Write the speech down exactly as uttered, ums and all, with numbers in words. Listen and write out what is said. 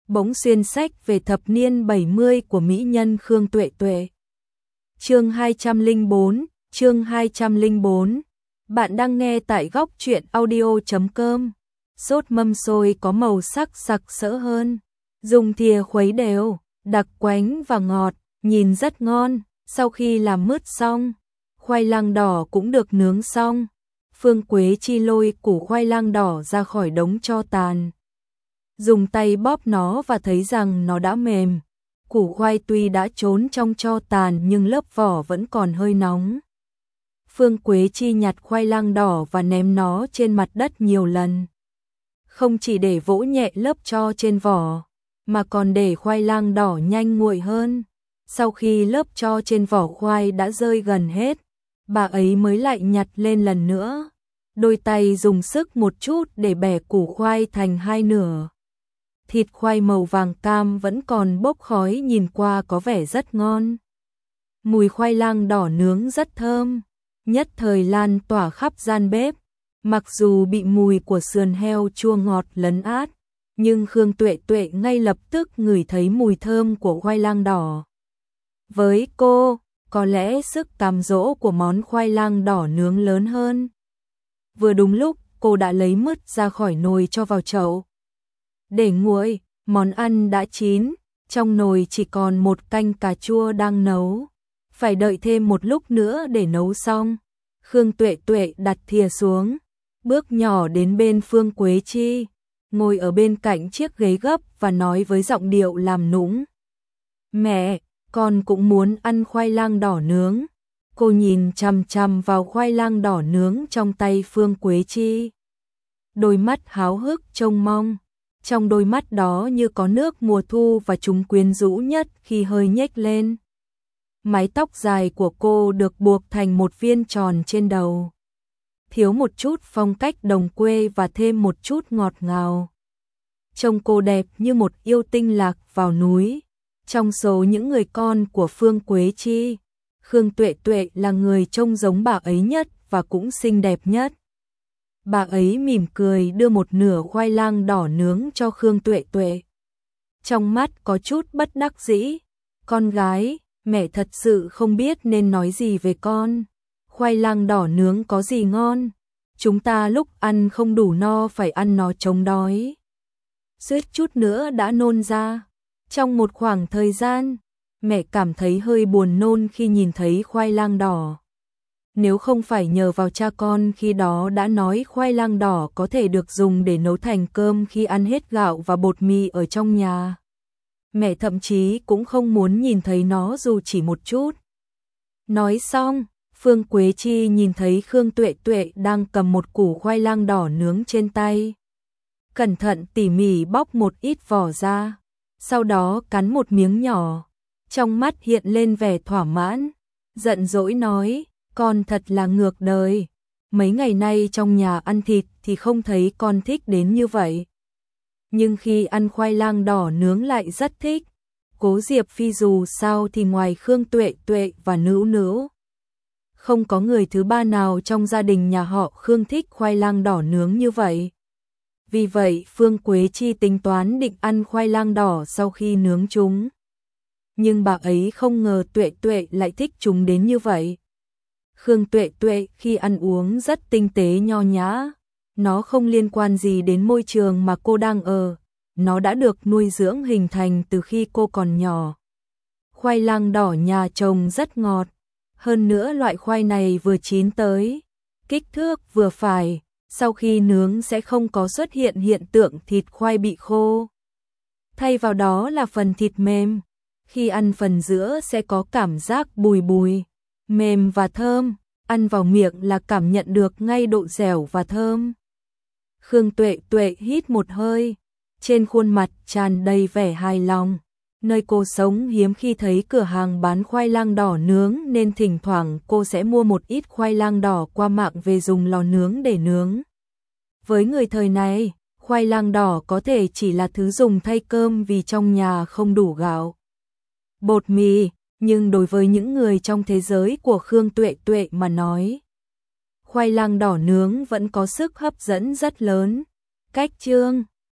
bỗng xuyên sách về thập niên bảy mươi của mỹ nhân Khương Tuệ Tuệ. Chương hai trăm lẻ bốn, chương hai trăm lẻ bốn. Bạn đang nghe tại góc truyện audio chấm com. Sốt mâm xôi có màu sắc sặc sỡ hơn, dùng thìa khuấy đều, đặc quánh và ngọt, nhìn rất ngon. Sau khi làm mứt xong, khoai lang đỏ cũng được nướng xong. Phương Quế Chi lôi củ khoai lang đỏ ra khỏi đống tro tàn, dùng tay bóp nó và thấy rằng nó đã mềm. Củ khoai tuy đã trốn trong tro tàn nhưng lớp vỏ vẫn còn hơi nóng. Phương Quế Chi nhặt khoai lang đỏ và ném nó trên mặt đất nhiều lần. Không chỉ để vỗ nhẹ lớp tro trên vỏ, mà còn để khoai lang đỏ nhanh nguội hơn. Sau khi lớp tro trên vỏ khoai đã rơi gần hết, bà ấy mới lại nhặt lên lần nữa. Đôi tay dùng sức một chút để bẻ củ khoai thành hai nửa. Thịt khoai màu vàng cam vẫn còn bốc khói, nhìn qua có vẻ rất ngon. Mùi khoai lang đỏ nướng rất thơm, nhất thời lan tỏa khắp gian bếp. Mặc dù bị mùi của sườn heo chua ngọt lấn át, nhưng Khương Tuệ Tuệ ngay lập tức ngửi thấy mùi thơm của khoai lang đỏ. Với cô, có lẽ sức cám dỗ của món khoai lang đỏ nướng lớn hơn. Vừa đúng lúc, cô đã lấy mứt ra khỏi nồi cho vào chậu. Để nguội, món ăn đã chín, trong nồi chỉ còn một canh cà chua đang nấu. Phải đợi thêm một lúc nữa để nấu xong. Khương Tuệ Tuệ đặt thìa xuống, bước nhỏ đến bên Phương Quế Chi, ngồi ở bên cạnh chiếc ghế gấp và nói với giọng điệu làm nũng. Mẹ, con cũng muốn ăn khoai lang đỏ nướng. Cô nhìn chằm chằm vào khoai lang đỏ nướng trong tay Phương Quế Chi. Đôi mắt háo hức trông mong. Trong đôi mắt đó như có nước mùa thu và chúng quyến rũ nhất khi hơi nhếch lên. Mái tóc dài của cô được buộc thành một viên tròn trên đầu, thiếu một chút phong cách đồng quê và thêm một chút ngọt ngào. Trông cô đẹp như một yêu tinh lạc vào núi. Trong số những người con của Phương Quế Chi, Khương Tuệ Tuệ là người trông giống bà ấy nhất và cũng xinh đẹp nhất. Bà ấy mỉm cười đưa một nửa khoai lang đỏ nướng cho Khương Tuệ Tuệ. Trong mắt có chút bất đắc dĩ. Con gái, mẹ thật sự không biết nên nói gì về con. Khoai lang đỏ nướng có gì ngon? Chúng ta lúc ăn không đủ no phải ăn nó chống đói. Suýt chút nữa đã nôn ra. Trong một khoảng thời gian, mẹ cảm thấy hơi buồn nôn khi nhìn thấy khoai lang đỏ. Nếu không phải nhờ vào cha con khi đó đã nói khoai lang đỏ có thể được dùng để nấu thành cơm khi ăn hết gạo và bột mì ở trong nhà, mẹ thậm chí cũng không muốn nhìn thấy nó dù chỉ một chút. Nói xong, Phương Quế Chi nhìn thấy Khương Tuệ Tuệ đang cầm một củ khoai lang đỏ nướng trên tay. Cẩn thận tỉ mỉ bóc một ít vỏ ra, sau đó cắn một miếng nhỏ. Trong mắt hiện lên vẻ thỏa mãn, giận dỗi nói, con thật là ngược đời. Mấy ngày nay trong nhà ăn thịt thì không thấy con thích đến như vậy. Nhưng khi ăn khoai lang đỏ nướng lại rất thích. Cố Diệp Phi dù sao thì ngoài Khương Tuệ Tuệ và Nữu Nữu, không có người thứ ba nào trong gia đình nhà họ Khương thích khoai lang đỏ nướng như vậy. Vì vậy Phương Quế Chi tính toán định ăn khoai lang đỏ sau khi nướng chúng. Nhưng bà ấy không ngờ Tuệ Tuệ lại thích chúng đến như vậy. Khương Tuệ Tuệ khi ăn uống rất tinh tế nho nhã. Nó không liên quan gì đến môi trường mà cô đang ở. Nó đã được nuôi dưỡng hình thành từ khi cô còn nhỏ. Khoai lang đỏ nhà trồng rất ngọt. Hơn nữa loại khoai này vừa chín tới, kích thước vừa phải. Sau khi nướng sẽ không có xuất hiện hiện tượng thịt khoai bị khô. Thay vào đó là phần thịt mềm. Khi ăn phần giữa sẽ có cảm giác bùi bùi, mềm và thơm. Ăn vào miệng là cảm nhận được ngay độ dẻo và thơm. Khương Tuệ Tuệ hít một hơi, trên khuôn mặt tràn đầy vẻ hài lòng. Nơi cô sống hiếm khi thấy cửa hàng bán khoai lang đỏ nướng nên thỉnh thoảng cô sẽ mua một ít khoai lang đỏ qua mạng về dùng lò nướng để nướng. Với người thời này, khoai lang đỏ có thể chỉ là thứ dùng thay cơm vì trong nhà không đủ gạo, bột mì, nhưng đối với những người trong thế giới của Khương Tuệ Tuệ mà nói, khoai lang đỏ nướng vẫn có sức hấp dẫn rất lớn. Cách chương